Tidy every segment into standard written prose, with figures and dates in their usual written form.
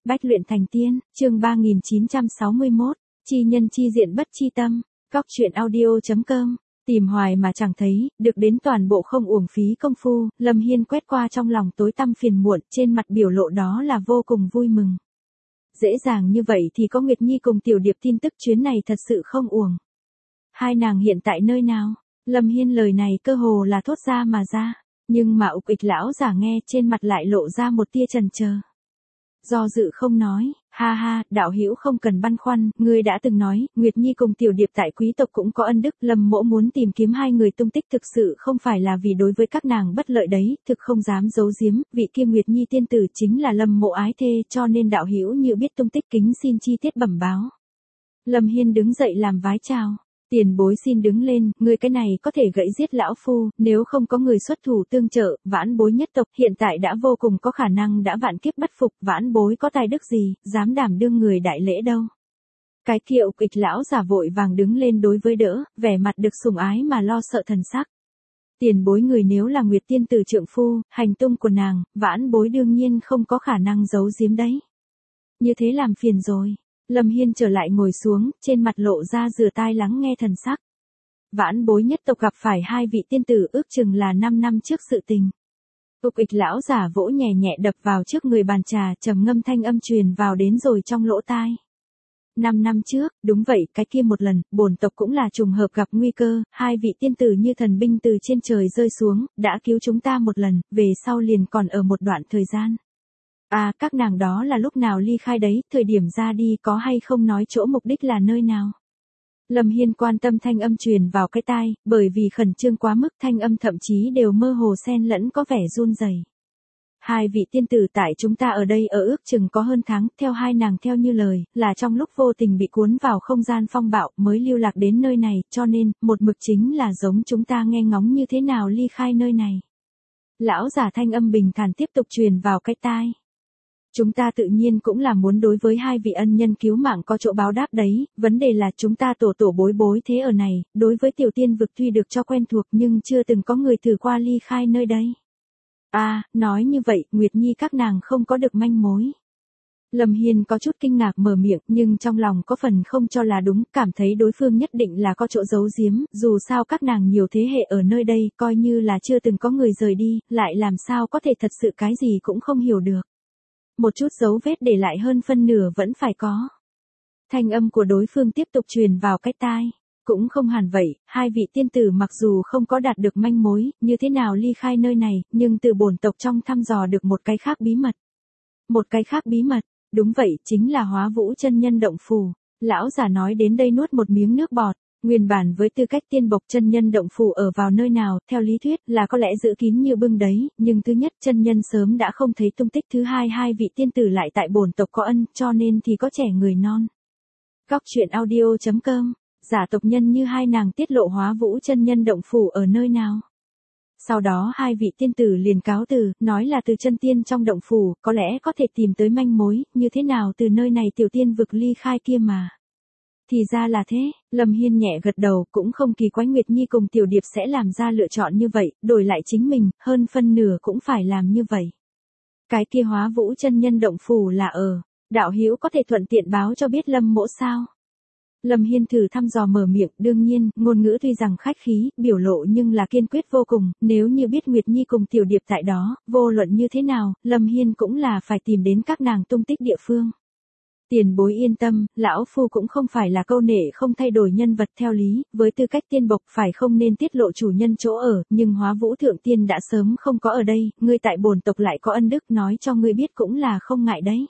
Bách luyện thành tiên, chương 3961, chi nhân chi diện bất chi tâm, Cóc truyện audio.com, tìm hoài mà chẳng thấy, được đến toàn bộ không uổng phí công phu, Lâm Hiên quét qua trong lòng tối tăm phiền muộn, trên mặt biểu lộ đó là vô cùng vui mừng. Dễ dàng như vậy thì có Nguyệt Nhi cùng Tiểu Điệp tin tức chuyến này thật sự không uổng. Hai nàng hiện tại nơi nào? Lâm Hiên lời này cơ hồ là thốt ra mà ra, nhưng mà Ục Ịch lão giả nghe trên mặt lại lộ ra một tia chần chờ. Do dự không nói, ha ha, đạo hữu không cần băn khoăn, ngươi đã từng nói, Nguyệt Nhi cùng Tiểu Điệp tại quý tộc cũng có ân đức, Lâm mỗ muốn tìm kiếm hai người tung tích thực sự không phải là vì đối với các nàng bất lợi đấy, thực không dám giấu giếm, vị kia Nguyệt Nhi tiên tử chính là Lâm mỗ ái thê, cho nên đạo hữu như biết tung tích kính xin chi tiết bẩm báo. Lâm Hiên đứng dậy làm vái chào. Tiền bối xin đứng lên, người cái này có thể gãy giết lão phu, nếu không có người xuất thủ tương trợ, vãn bối nhất tộc hiện tại đã vô cùng có khả năng đã vạn kiếp bất phục, vãn bối có tài đức gì, dám đảm đương người đại lễ đâu. Cái kia Ục Ịch lão giả vội vàng đứng lên đối với đỡ, vẻ mặt được sủng ái mà lo sợ thần sắc. Tiền bối người nếu là Nguyệt tiên tử trượng phu, hành tung của nàng, vãn bối đương nhiên không có khả năng giấu giếm đấy. Như thế làm phiền rồi. Lâm Hiên trở lại ngồi xuống, trên mặt lộ ra rửa tai lắng nghe thần sắc. Vãn bối nhất tộc gặp phải hai vị tiên tử ước chừng là 5 năm trước sự tình. Ục Ịch lão giả vỗ nhẹ nhẹ đập vào trước người bàn trà, trầm ngâm thanh âm truyền vào đến rồi trong lỗ tai. 5 năm trước, đúng vậy, cái kia một lần, bổn tộc cũng là trùng hợp gặp nguy cơ, hai vị tiên tử như thần binh từ trên trời rơi xuống, đã cứu chúng ta một lần, về sau liền còn ở một đoạn thời gian. À, các nàng đó là lúc nào ly khai đấy, thời điểm ra đi có hay không nói chỗ mục đích là nơi nào? Lâm Hiên quan tâm thanh âm truyền vào cái tai, bởi vì khẩn trương quá mức thanh âm thậm chí đều mơ hồ xen lẫn có vẻ run rẩy. Hai vị tiên tử tại chúng ta ở đây ở ước chừng có hơn tháng, theo hai nàng theo như lời, là trong lúc vô tình bị cuốn vào không gian phong bạo mới lưu lạc đến nơi này, cho nên, một mực chính là giống chúng ta nghe ngóng như thế nào ly khai nơi này. Lão giả thanh âm bình thản tiếp tục truyền vào cái tai. Chúng ta tự nhiên cũng là muốn đối với hai vị ân nhân cứu mạng có chỗ báo đáp đấy, vấn đề là chúng ta tổ bối bối thế ở này, đối với tiểu tiên vực tuy được cho quen thuộc nhưng chưa từng có người thử qua ly khai nơi đây. À, nói như vậy, Nguyệt Nhi các nàng không có được manh mối. Lâm Hiên có chút kinh ngạc mở miệng nhưng trong lòng có phần không cho là đúng, cảm thấy đối phương nhất định là có chỗ giấu giếm, dù sao các nàng nhiều thế hệ ở nơi đây, coi như là chưa từng có người rời đi, lại làm sao có thể thật sự cái gì cũng không hiểu được. Một chút dấu vết để lại hơn phân nửa vẫn phải có. Thanh âm của đối phương tiếp tục truyền vào cái tai. Cũng không hẳn vậy, hai vị tiên tử mặc dù không có đạt được manh mối, như thế nào ly khai nơi này, nhưng từ bổn tộc trong thăm dò được một cái khác bí mật. Một cái khác bí mật, đúng vậy, chính là Hóa Vũ chân nhân động phủ. Lão giả nói đến đây nuốt một miếng nước bọt. Nguyên bản với tư cách tiên bộc chân nhân động phủ ở vào nơi nào, theo lý thuyết là có lẽ giữ kín như bưng đấy, nhưng thứ nhất chân nhân sớm đã không thấy tung tích, thứ hai hai vị tiên tử lại tại bổn tộc có ân, cho nên thì có trẻ người non. Cóc truyện audio.com, giả tộc nhân như hai nàng tiết lộ Hóa Vũ chân nhân động phủ ở nơi nào. Sau đó hai vị tiên tử liền cáo từ, nói là từ chân tiên trong động phủ, có lẽ có thể tìm tới manh mối, như thế nào từ nơi này tiểu tiên vực ly khai kia mà. Thì ra là thế, Lâm Hiên nhẹ gật đầu, cũng không kỳ quái Nguyệt Nhi cùng Tiểu Điệp sẽ làm ra lựa chọn như vậy, đổi lại chính mình, hơn phân nửa cũng phải làm như vậy. Cái kia Hóa Vũ chân nhân động phủ là ở, đạo hữu có thể thuận tiện báo cho biết Lâm mỗ sao? Lâm Hiên thử thăm dò mở miệng, đương nhiên, ngôn ngữ tuy rằng khách khí, biểu lộ nhưng là kiên quyết vô cùng, nếu như biết Nguyệt Nhi cùng Tiểu Điệp tại đó, vô luận như thế nào, Lâm Hiên cũng là phải tìm đến các nàng tung tích địa phương. Tiền bối yên tâm, lão phu cũng không phải là câu nệ không thay đổi nhân vật theo lý, với tư cách tiên bộc phải không nên tiết lộ chủ nhân chỗ ở, nhưng Hóa Vũ thượng tiên đã sớm không có ở đây, ngươi tại bổn tộc lại có ân đức, nói cho ngươi biết cũng là không ngại đấy.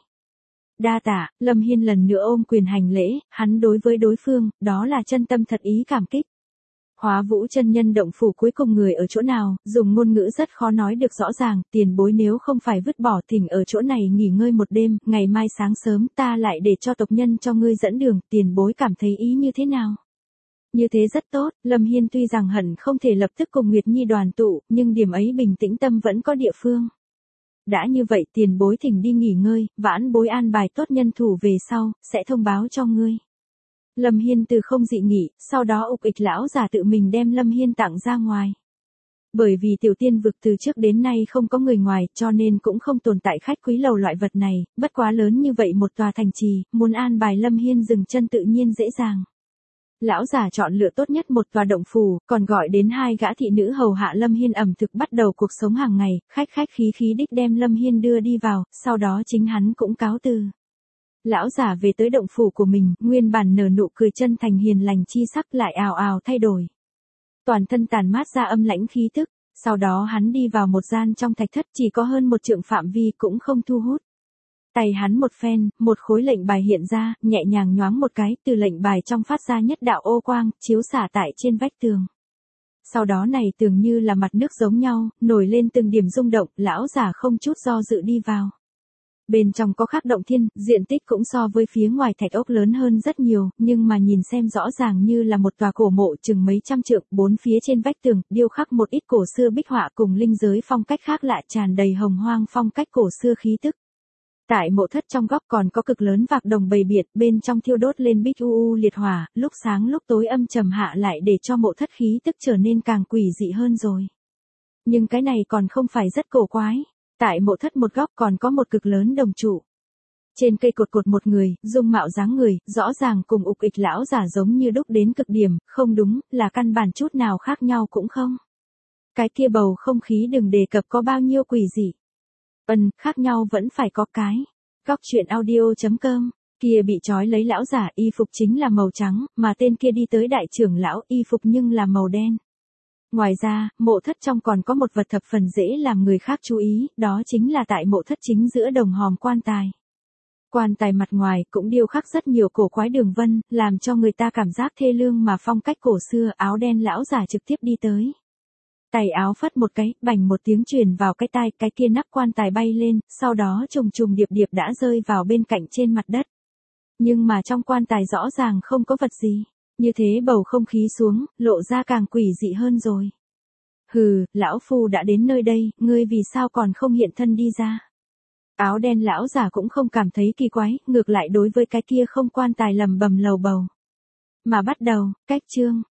Đa tạ, Lâm Hiên lần nữa ôm quyền hành lễ, hắn đối với đối phương, đó là chân tâm thật ý cảm kích. Hóa Vũ chân nhân động phủ cuối cùng người ở chỗ nào, dùng ngôn ngữ rất khó nói được rõ ràng, tiền bối nếu không phải vứt bỏ thỉnh ở chỗ này nghỉ ngơi một đêm, ngày mai sáng sớm ta lại để cho tộc nhân cho ngươi dẫn đường, tiền bối cảm thấy ý như thế nào? Như thế rất tốt, Lâm Hiên tuy rằng hận không thể lập tức cùng Nguyệt Nhi đoàn tụ, nhưng điểm ấy bình tĩnh tâm vẫn có địa phương. Đã như vậy tiền bối thỉnh đi nghỉ ngơi, vãn bối an bài tốt nhân thủ về sau, sẽ thông báo cho ngươi. Lâm Hiên từ không dị nghị, sau đó Ục Ịch lão giả tự mình đem Lâm Hiên tặng ra ngoài. Bởi vì tiểu tiên vực từ trước đến nay không có người ngoài, cho nên cũng không tồn tại khách quý lầu loại vật này, bất quá lớn như vậy một tòa thành trì, muốn an bài Lâm Hiên dừng chân tự nhiên dễ dàng. Lão giả chọn lựa tốt nhất một tòa động phủ, còn gọi đến 2 gã thị nữ hầu hạ Lâm Hiên ẩm thực bắt đầu cuộc sống hàng ngày, khách khách khí khí đích đem Lâm Hiên đưa đi vào, sau đó chính hắn cũng cáo từ. Lão giả về tới động phủ của mình, nguyên bản nở nụ cười chân thành hiền lành chi sắc lại ào ào thay đổi. Toàn thân tàn mát ra âm lãnh khí tức, sau đó hắn đi vào một gian trong thạch thất chỉ có hơn một trượng phạm vi cũng không thu hút. Tay hắn một phen, một khối lệnh bài hiện ra, nhẹ nhàng nhoáng một cái, từ lệnh bài trong phát ra nhất đạo ô quang, chiếu xả tại trên vách tường. Sau đó này tường như là mặt nước giống nhau, nổi lên từng điểm rung động, lão giả không chút do dự đi vào. Bên trong có khắc động thiên, diện tích cũng so với phía ngoài thạch ốc lớn hơn rất nhiều, nhưng mà nhìn xem rõ ràng như là một tòa cổ mộ chừng mấy trăm trượng, bốn phía trên vách tường, điêu khắc một ít cổ xưa bích họa cùng linh giới phong cách khác lạ tràn đầy hồng hoang phong cách cổ xưa khí tức. Tại mộ thất trong góc còn có cực lớn vạc đồng bầy biệt, bên trong thiêu đốt lên bích liệt hỏa, lúc sáng lúc tối âm trầm hạ lại để cho mộ thất khí tức trở nên càng quỷ dị hơn rồi. Nhưng cái này còn không phải rất cổ quái. Tại mộ thất một góc còn có một cực lớn đồng trụ. Trên cây cột một người, dung mạo dáng người, rõ ràng cùng ục ịch lão giả giống như đúc đến cực điểm, không đúng, là căn bản chút nào khác nhau cũng không. Cái kia bầu không khí đừng đề cập có bao nhiêu quỷ dị. Khác nhau vẫn phải có cái. Góc chuyện audio.com, kia bị trói lấy lão giả y phục chính là màu trắng, mà tên kia đi tới đại trưởng lão y phục nhưng là màu đen. Ngoài ra, mộ thất trong còn có một vật thập phần dễ làm người khác chú ý, đó chính là tại mộ thất chính giữa đồng hòm quan tài. Quan tài mặt ngoài cũng điêu khắc rất nhiều cổ quái đường vân, làm cho người ta cảm giác thê lương mà phong cách cổ xưa. Áo đen lão giả trực tiếp đi tới. Tay áo phất một cái, bành một tiếng truyền vào cái tai, cái kia nắp quan tài bay lên, sau đó trùng trùng điệp điệp đã rơi vào bên cạnh trên mặt đất. Nhưng mà trong quan tài rõ ràng không có vật gì. Như thế bầu không khí xuống, lộ ra càng quỷ dị hơn rồi. Hừ, lão phu đã đến nơi đây, ngươi vì sao còn không hiện thân đi ra? Áo đen lão giả cũng không cảm thấy kỳ quái, ngược lại đối với cái kia không quan tài lầm bầm lầu bầu. Mà bắt đầu, cách chương.